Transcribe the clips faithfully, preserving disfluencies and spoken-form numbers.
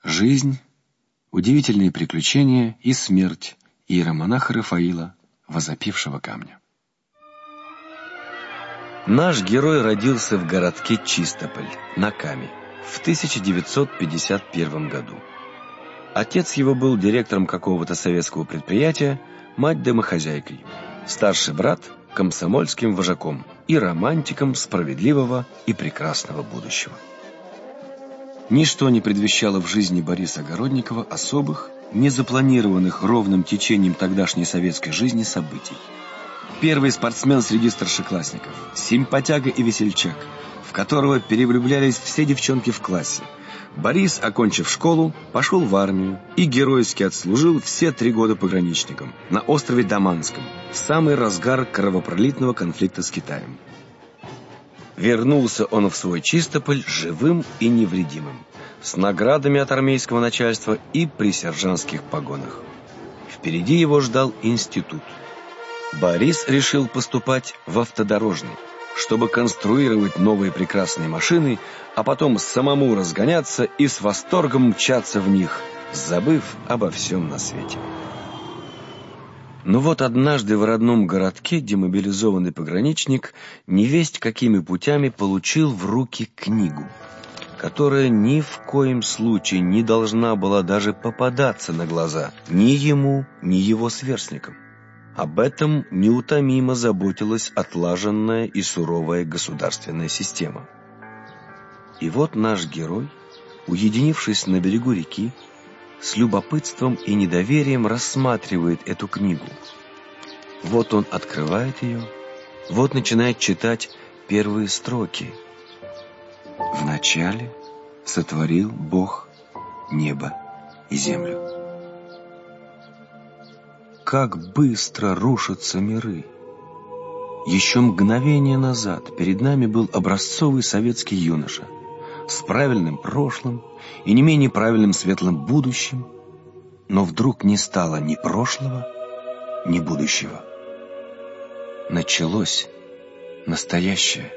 Жизнь, удивительные приключения и смерть иеромонаха Рафаила, возопившего камня. Наш герой родился в городке Чистополь на Каме в тысяча девятьсот пятьдесят первом году. Отец его был директором какого-то советского предприятия, мать домохозяйкой, старший брат комсомольским вожаком и романтиком справедливого и прекрасного будущего. Ничто не предвещало в жизни Бориса Огородникова особых, незапланированных ровным течением тогдашней советской жизни событий. Первый спортсмен среди старшеклассников, симпатяга и весельчак, в которого перевлюблялись все девчонки в классе. Борис, окончив школу, пошел в армию и геройски отслужил все три года пограничником на острове Даманском в самый разгар кровопролитного конфликта с Китаем. Вернулся он в свой Чистополь живым и невредимым, с наградами от армейского начальства и при сержантских погонах. Впереди его ждал институт. Борис решил поступать в автодорожный, чтобы конструировать новые прекрасные машины, а потом самому разгоняться и с восторгом мчаться в них, забыв обо всем на свете. Но вот однажды в родном городке демобилизованный пограничник невесть какими путями получил в руки книгу, которая ни в коем случае не должна была даже попадаться на глаза ни ему, ни его сверстникам. Об этом неутомимо заботилась отлаженная и суровая государственная система. И вот наш герой, уединившись на берегу реки, с любопытством и недоверием рассматривает эту книгу. Вот он открывает ее, вот начинает читать первые строки. «Вначале сотворил Бог небо и землю». Как быстро рушатся миры! Еще мгновение назад перед нами был образцовый советский юноша с правильным прошлым и не менее правильным светлым будущим, но вдруг не стало ни прошлого, ни будущего. Началось настоящее.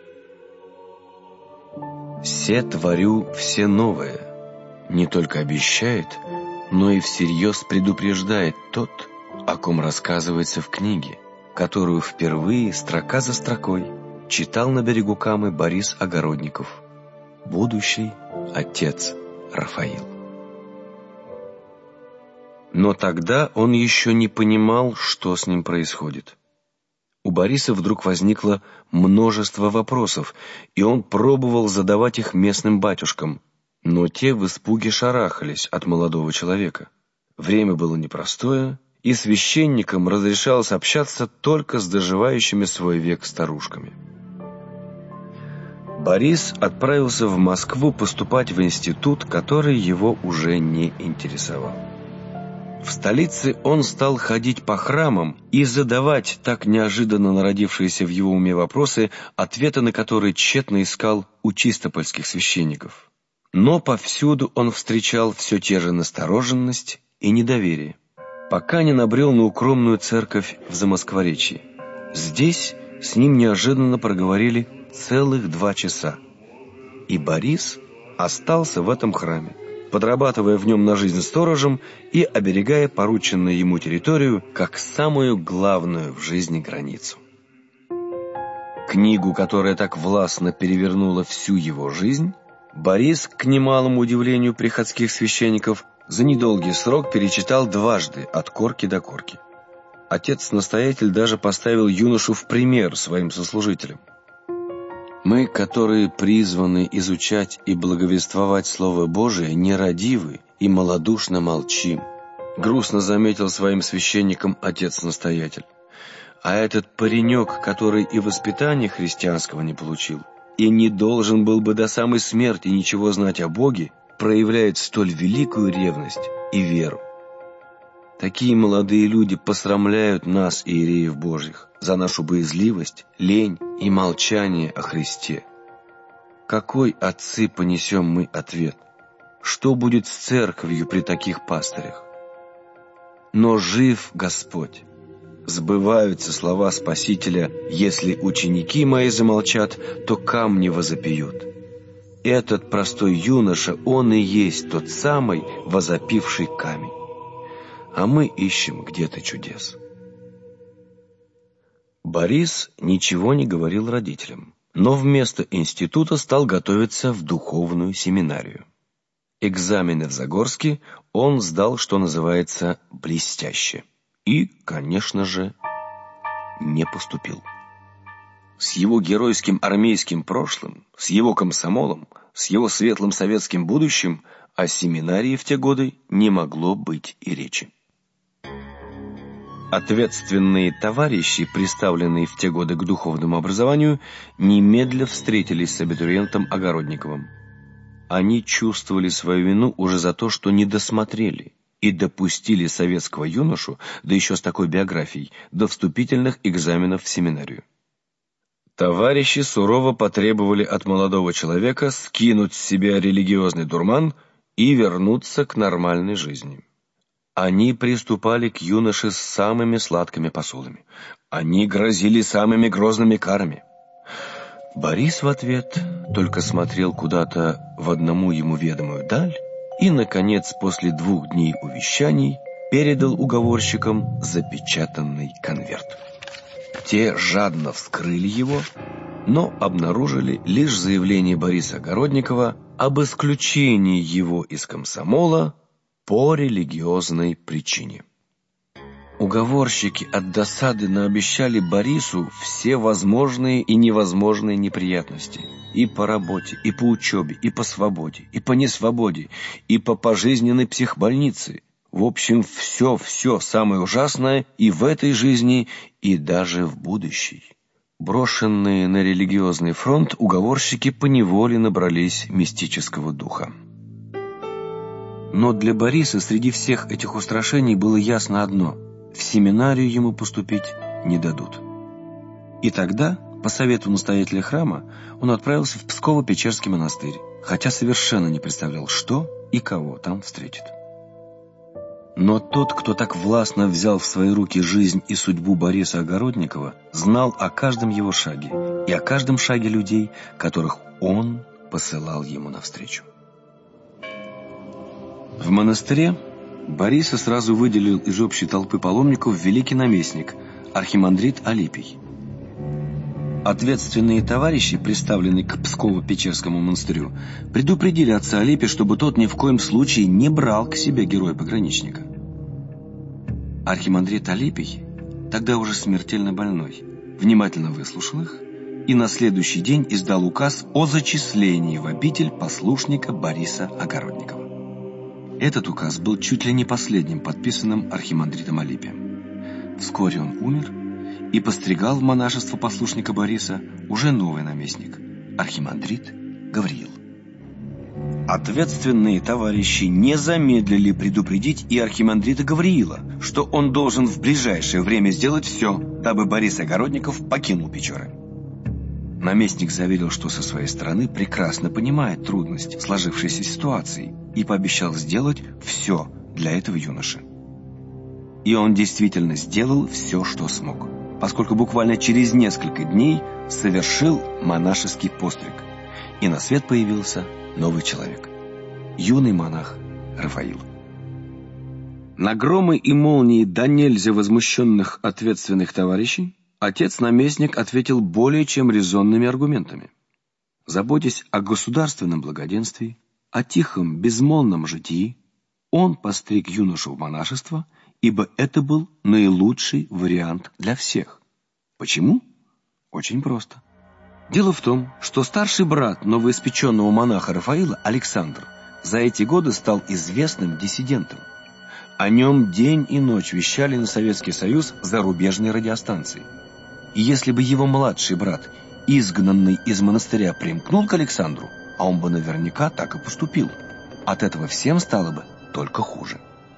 «Се творю все новое» не только обещает, но и всерьез предупреждает тот, о ком рассказывается в книге, которую впервые, строка за строкой, читал на берегу Камы Борис Огородников, будущий отец Рафаил. Но тогда он еще не понимал, что с ним происходит. У Бориса вдруг возникло множество вопросов, и он пробовал задавать их местным батюшкам, но те в испуге шарахались от молодого человека. Время было непростое, и священникам разрешалось общаться только с доживающими свой век старушками. Борис отправился в Москву поступать в институт, который его уже не интересовал. В столице он стал ходить по храмам и задавать так неожиданно народившиеся в его уме вопросы, ответы на которые тщетно искал у чистопольских священников. Но повсюду он встречал все те же настороженность и недоверие, пока не набрел на укромную церковь в Замоскворечье. Здесь с ним неожиданно проговорили целых два часа, и Борис остался в этом храме, подрабатывая в нем на жизнь сторожем и оберегая порученную ему территорию как самую главную в жизни границу. Книгу, которая так властно перевернула всю его жизнь, Борис, к немалому удивлению приходских священников, за недолгий срок перечитал дважды от корки до корки. Отец-настоятель даже поставил юношу в пример своим сослужителям. «Мы, которые призваны изучать и благовествовать Слово Божие, нерадивы и малодушно молчим», грустно заметил своим священникам отец-настоятель. «А этот паренек, который и воспитания христианского не получил, и не должен был бы до самой смерти ничего знать о Боге, проявляет столь великую ревность и веру. Такие молодые люди посрамляют нас, иереев Божьих, за нашу боязливость, лень и молчание о Христе. Какой, отцы, понесем мы ответ? Что будет с церковью при таких пастырях? Но жив Господь. Сбываются слова Спасителя: «Если ученики мои замолчат, то камни возопьют». Этот простой юноша, он и есть тот самый возопивший камень. А мы ищем где-то чудес. Борис ничего не говорил родителям, но вместо института стал готовиться в духовную семинарию. Экзамены в Загорске он сдал, что называется, блестяще. И, конечно же, не поступил. С его геройским армейским прошлым, с его комсомолом, с его светлым советским будущим о семинарии в те годы не могло быть и речи. Ответственные товарищи, приставленные в те годы к духовному образованию, немедля встретились с абитуриентом Огородниковым. Они чувствовали свою вину уже за то, что не досмотрели и допустили советского юношу, да еще с такой биографией, до вступительных экзаменов в семинарию. Товарищи сурово потребовали от молодого человека скинуть с себя религиозный дурман и вернуться к нормальной жизни. Они приступали к юноше с самыми сладкими посулами. Они грозили самыми грозными карами. Борис в ответ только смотрел куда-то в одному ему ведомую даль и, наконец, после двух дней увещаний, передал уговорщикам запечатанный конверт. Те жадно вскрыли его, но обнаружили лишь заявление Бориса Огородникова об исключении его из комсомола по религиозной причине. Уговорщики от досады наобещали Борису все возможные и невозможные неприятности. И по работе, и по учебе, и по свободе, и по несвободе, и по пожизненной психбольнице. В общем, все-все самое ужасное и в этой жизни, и даже в будущей. Брошенные на религиозный фронт, уговорщики поневоле набрались мистического духа. Но для Бориса среди всех этих устрашений было ясно одно – в семинарию ему поступить не дадут. И тогда, по совету настоятеля храма, он отправился в Псково-Печерский монастырь, хотя совершенно не представлял, что и кого там встретит. Но тот, кто так властно взял в свои руки жизнь и судьбу Бориса Огородникова, знал о каждом его шаге и о каждом шаге людей, которых он посылал ему навстречу. В монастыре Бориса сразу выделил из общей толпы паломников великий наместник, архимандрит Алипий. Ответственные товарищи, представленные к Псково-Печерскому монастырю, предупредили отца Алипия, чтобы тот ни в коем случае не брал к себе героя-пограничника. Архимандрит Алипий, тогда уже смертельно больной, внимательно выслушал их и на следующий день издал указ о зачислении в обитель послушника Бориса Огородникова. Этот указ был чуть ли не последним подписанным архимандритом Алипием. Вскоре он умер, и постригал в монашество послушника Бориса уже новый наместник, архимандрит Гавриил. Ответственные товарищи не замедлили предупредить и архимандрита Гавриила, что он должен в ближайшее время сделать все, дабы Борис Огородников покинул Печоры. Наместник заверил, что со своей стороны прекрасно понимает трудность сложившейся ситуации и пообещал сделать все для этого юноши. И он действительно сделал все, что смог, поскольку буквально через несколько дней совершил монашеский постриг, и на свет появился новый человек, юный монах Рафаил. На громы и молнии до нельзя возмущенных ответственных товарищей отец-наместник ответил более чем резонными аргументами. Заботясь о государственном благоденствии, о тихом, безмолвном житии, он постриг юношу в монашество, ибо это был наилучший вариант для всех. Почему? Очень просто. Дело в том, что старший брат новоиспеченного монаха Рафаила, Александр, за эти годы стал известным диссидентом. О нем день и ночь вещали на Советский Союз зарубежные радиостанции. И если бы его младший брат, изгнанный из монастыря, примкнул к Александру, а он бы наверняка так и поступил, от этого всем стало бы только хуже.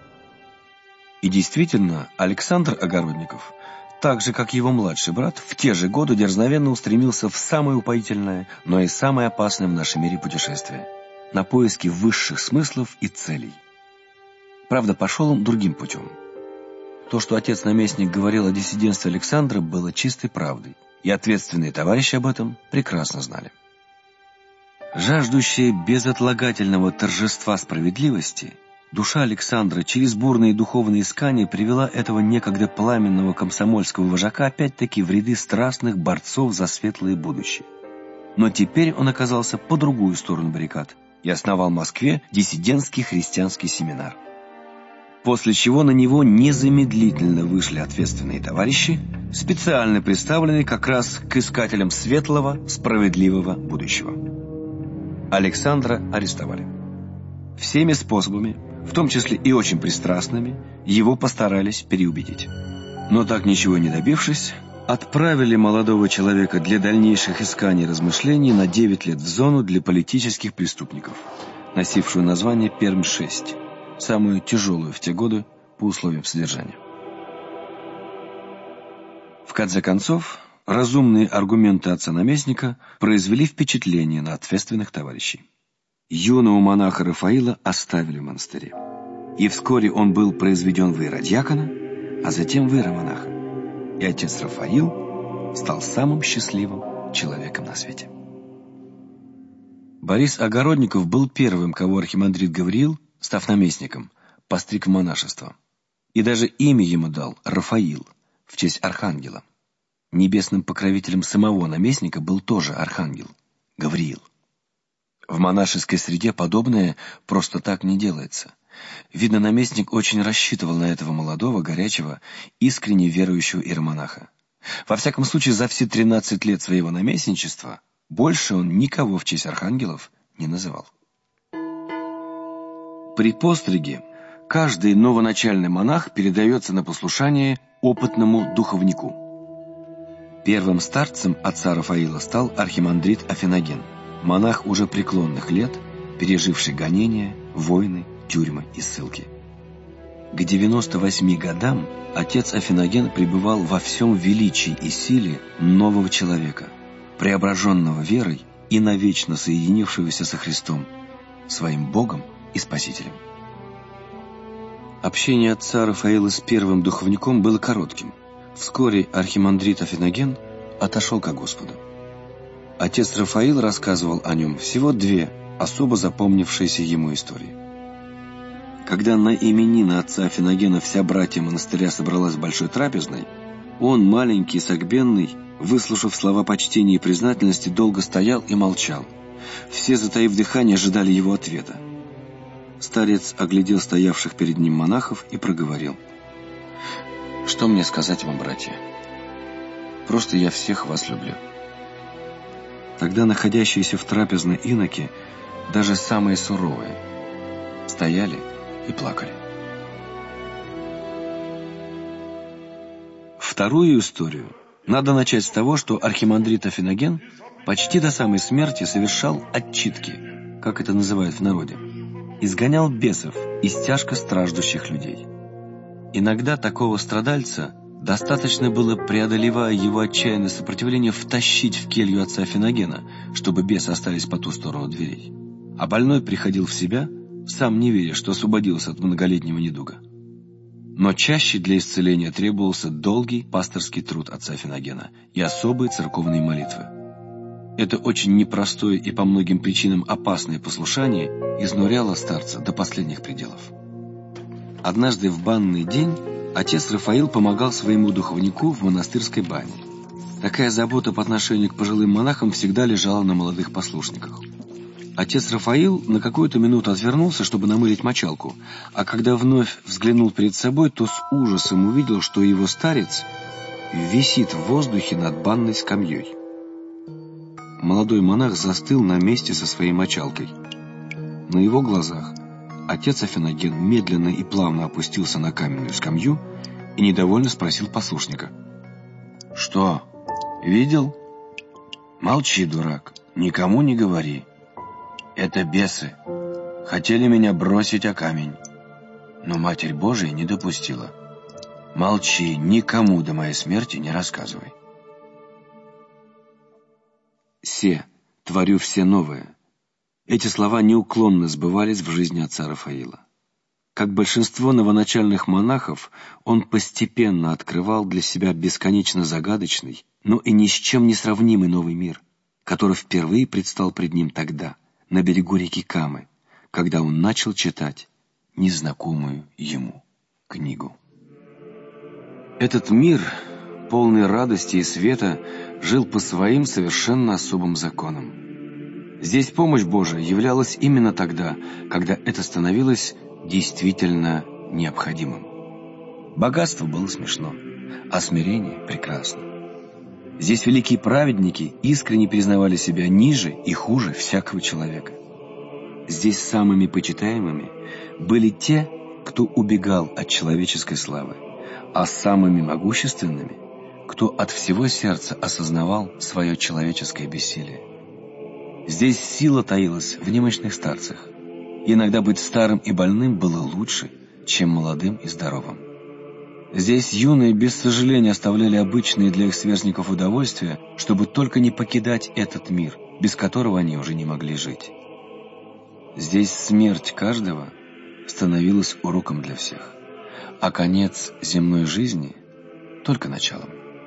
И действительно, Александр Огородников, так же, как его младший брат, в те же годы дерзновенно устремился в самое упоительное, но и самое опасное в нашем мире путешествие – на поиски высших смыслов и целей. Правда, пошел он другим путем. То, что отец-наместник говорил о диссидентстве Александра, было чистой правдой, и ответственные товарищи об этом прекрасно знали. Жаждущая безотлагательного торжества справедливости, душа Александра через бурные духовные искания привела этого некогда пламенного комсомольского вожака опять-таки в ряды страстных борцов за светлое будущее. Но теперь он оказался по другую сторону баррикад и основал в Москве диссидентский христианский семинар. После чего на него незамедлительно вышли ответственные товарищи, специально представленные как раз к искателям светлого, справедливого будущего. Александра арестовали. Всеми способами, в том числе и очень пристрастными, его постарались переубедить. Но так ничего не добившись, отправили молодого человека для дальнейших исканий и размышлений на девять лет в зону для политических преступников, носившую название Пермь шесть, самую тяжелую в те годы по условиям содержания. В конце концов, разумные аргументы отца-наместника произвели впечатление на ответственных товарищей. Юного монаха Рафаила оставили в монастыре, и вскоре он был произведен в иеродьякона, а затем в иеромонаха, и отец Рафаил стал самым счастливым человеком на свете. Борис Огородников был первым, кого архимандрит Гавриил, став наместником, постриг в монашество, и даже имя ему дал Рафаил в честь архангела. Небесным покровителем самого наместника был тоже архангел Гавриил. В монашеской среде подобное просто так не делается. Видно, наместник очень рассчитывал на этого молодого, горячего, искренне верующего иеромонаха. Во всяком случае, за все тринадцать лет своего наместничества больше он никого в честь архангелов не называл. При постриге каждый новоначальный монах передается на послушание опытному духовнику. Первым старцем отца Рафаила стал архимандрит Афиноген, монах уже преклонных лет, переживший гонения, войны, тюрьмы и ссылки. К девяноста восьми годам отец Афиноген пребывал во всем величии и силе нового человека, преображенного верой и навечно соединившегося со Христом, своим Богом и Спасителем. Общение отца Рафаила с первым духовником было коротким. Вскоре архимандрит Афиноген отошел ко Господу. Отец Рафаил рассказывал о нем всего две особо запомнившиеся ему истории. Когда на именины отца Афиногена вся братья монастыря собралась в большой трапезной, он, маленький, согбенный, выслушав слова почтения и признательности, долго стоял и молчал. Все, затаив дыхание, ожидали его ответа. Старец оглядел стоявших перед ним монахов и проговорил: «Что мне сказать вам, братья? Просто я всех вас люблю». Тогда находящиеся в трапезной иноки, даже самые суровые, стояли и плакали. Вторую историю надо начать с того, что архимандрит Афиноген почти до самой смерти совершал отчитки, как это называют в народе, изгонял бесов из тяжко страждущих людей. Иногда такого страдальца достаточно было, преодолевая его отчаянное сопротивление, втащить в келью отца Афиногена, чтобы бесы остались по ту сторону дверей. А больной приходил в себя, сам не веря, что освободился от многолетнего недуга. Но чаще для исцеления требовался долгий пасторский труд отца Афиногена и особые церковные молитвы. Это очень непростое и по многим причинам опасное послушание изнуряло старца до последних пределов. Однажды в банный день отец Рафаил помогал своему духовнику в монастырской бане. Такая забота по отношению к пожилым монахам всегда лежала на молодых послушниках. Отец Рафаил на какую-то минуту отвернулся, чтобы намылить мочалку, а когда вновь взглянул перед собой, то с ужасом увидел, что его старец висит в воздухе над банной скамьей. Молодой монах застыл на месте со своей мочалкой. На его глазах отец Афиноген медленно и плавно опустился на каменную скамью и недовольно спросил послушника: «Что, видел? Молчи, дурак, никому не говори. Это бесы. Хотели меня бросить о камень, но Матерь Божия не допустила. Молчи, никому до моей смерти не рассказывай». «Се, творю все новое». Эти слова неуклонно сбывались в жизни отца Рафаила. Как большинство новоначальных монахов, он постепенно открывал для себя бесконечно загадочный, но и ни с чем не сравнимый новый мир, который впервые предстал пред ним тогда, на берегу реки Камы, когда он начал читать незнакомую ему книгу. Этот мир, полный радости и света, жил по своим совершенно особым законам. Здесь помощь Божия являлась именно тогда, когда это становилось действительно необходимым. Богатство было смешно, а смирение прекрасно. Здесь великие праведники искренне признавали себя ниже и хуже всякого человека. Здесь самыми почитаемыми были те, кто убегал от человеческой славы, а самыми могущественными, кто от всего сердца осознавал свое человеческое бессилие. Здесь сила таилась в немощных старцах. Иногда быть старым и больным было лучше, чем молодым и здоровым. Здесь юные без сожаления оставляли обычные для их сверстников удовольствия, чтобы только не покидать этот мир, без которого они уже не могли жить. Здесь смерть каждого становилась уроком для всех, а конец земной жизни — только началом.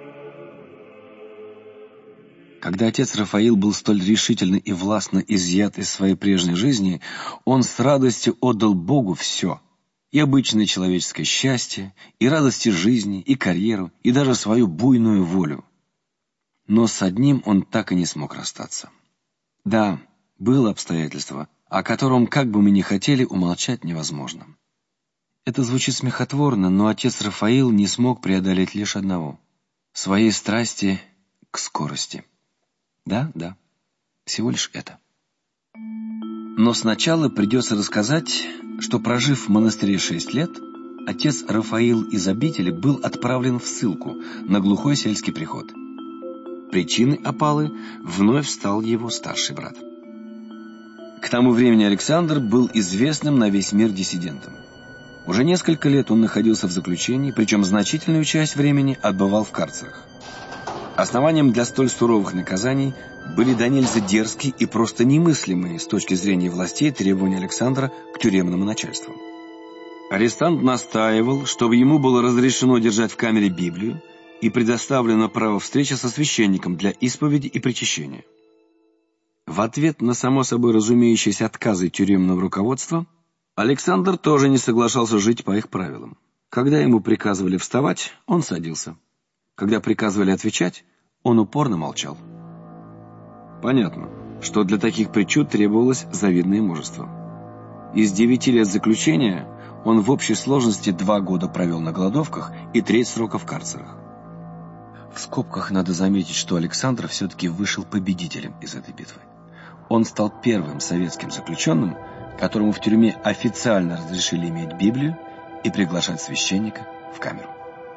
Когда отец Рафаил был столь решительно и властно изъят из своей прежней жизни, он с радостью отдал Богу все — и обычное человеческое счастье, и радости жизни, и карьеру, и даже свою буйную волю. Но с одним он так и не смог расстаться. Да, было обстоятельство, о котором, как бы мы ни хотели, умолчать невозможно. Это звучит смехотворно, но отец Рафаил не смог преодолеть лишь одного — своей страсти к скорости. Да, да, всего лишь это. Но сначала придется рассказать, что, прожив в монастыре шесть лет, отец Рафаил из обители был отправлен в ссылку на глухой сельский приход. Причиной опалы вновь стал его старший брат. К тому времени Александр был известным на весь мир диссидентом. Уже несколько лет он находился в заключении, причем значительную часть времени отбывал в карцерах. Основанием для столь суровых наказаний были до нельзя дерзкие и просто немыслимые с точки зрения властей требования Александра к тюремному начальству. Арестант настаивал, чтобы ему было разрешено держать в камере Библию и предоставлено право встречи со священником для исповеди и причащения. В ответ на само собой разумеющиеся отказы тюремного руководства Александр тоже не соглашался жить по их правилам. Когда ему приказывали вставать, он садился. Когда приказывали отвечать, он упорно молчал. Понятно, что для таких причуд требовалось завидное мужество. Из девяти лет заключения он в общей сложности два года провел на голодовках и треть срока в карцерах. В скобках надо заметить, что Александр все-таки вышел победителем из этой битвы. Он стал первым советским заключенным, которому в тюрьме официально разрешили иметь Библию и приглашать священника в камеру.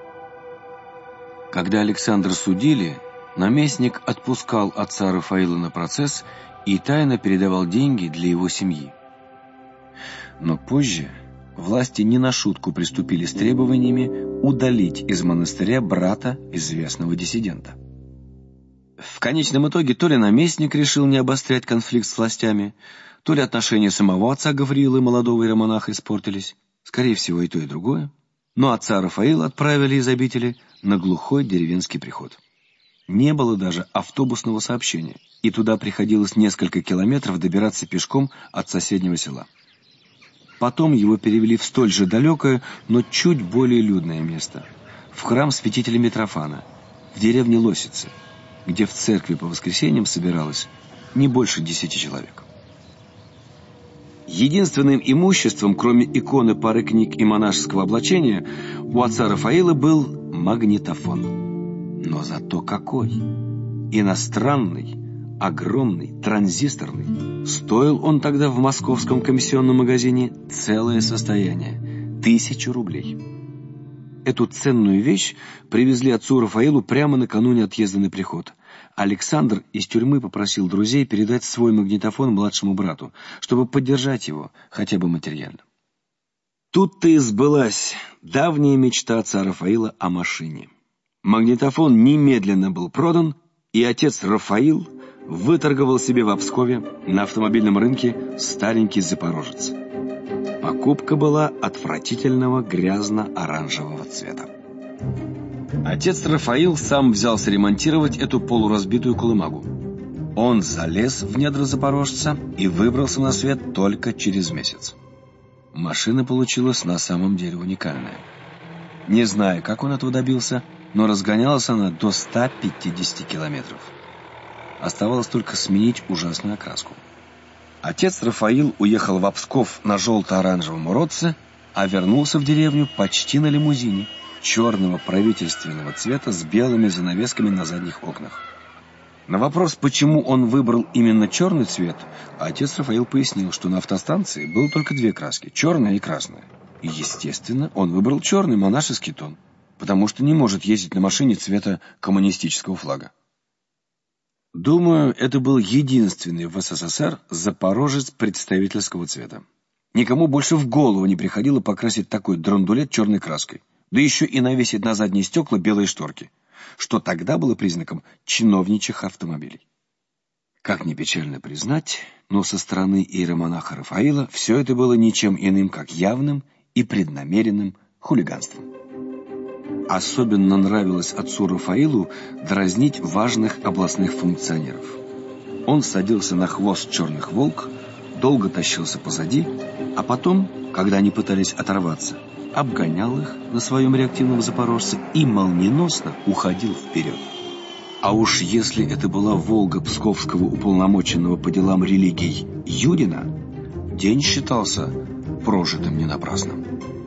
Когда Александра судили, наместник отпускал отца Рафаила на процесс и тайно передавал деньги для его семьи. Но позже власти не на шутку приступили с требованиями удалить из монастыря брата известного диссидента. В конечном итоге то ли наместник решил не обострять конфликт с властями, то ли отношения самого отца Гавриила, молодого иеромонаха, испортились, скорее всего и то, и другое, но отца Рафаила отправили из обители на глухой деревенский приход. Не было даже автобусного сообщения, и туда приходилось несколько километров добираться пешком от соседнего села. Потом его перевели в столь же далекое, но чуть более людное место, в храм святителя Митрофана, в деревне Лосицы, где в церкви по воскресеньям собиралось не больше десяти человек. Единственным имуществом, кроме иконы, пары книг и монашеского облачения, у отца Рафаила был магнитофон. Но зато какой! Иностранный, огромный, транзисторный. Стоил он тогда в московском комиссионном магазине целое состояние – тысячу рублей. Эту ценную вещь привезли отцу Рафаилу прямо накануне отъезда на приход. Александр из тюрьмы попросил друзей передать свой магнитофон младшему брату, чтобы поддержать его хотя бы материально. Тут-то и сбылась давняя мечта отца Рафаила о машине. Магнитофон немедленно был продан, и отец Рафаил выторговал себе в Обскове на автомобильном рынке старенький «Запорожец». Покупка была отвратительного грязно-оранжевого цвета. Отец Рафаил сам взялся ремонтировать эту полуразбитую колымагу. Он залез в недра Запорожца и выбрался на свет только через месяц. Машина получилась на самом деле уникальная. Не знаю, как он этого добился, но разгонялась она до ста пятидесяти километров. Оставалось только сменить ужасную окраску. Отец Рафаил уехал в Псков на желто-оранжевом уродце, а вернулся в деревню почти на лимузине, черного правительственного цвета с белыми занавесками на задних окнах. На вопрос, почему он выбрал именно черный цвет, отец Рафаил пояснил, что на автостанции было только две краски – черная и красная. И, естественно, он выбрал черный монашеский тон, потому что не может ездить на машине цвета коммунистического флага. Думаю, это был единственный в СССР запорожец представительского цвета. Никому больше в голову не приходило покрасить такой драндулет черной краской, да еще и навесить на задние стекла белые шторки, что тогда было признаком чиновничьих автомобилей. Как ни печально признать, но со стороны иеромонаха Рафаила все это было ничем иным, как явным и преднамеренным хулиганством. Особенно нравилось отцу Рафаилу дразнить важных областных функционеров. Он садился на хвост черных волк, долго тащился позади, а потом, когда они пытались оторваться, обгонял их на своем реактивном запорожце и молниеносно уходил вперед. А уж если это была «Волга» псковского уполномоченного по делам религий Юрина, день считался прожитым не напрасно.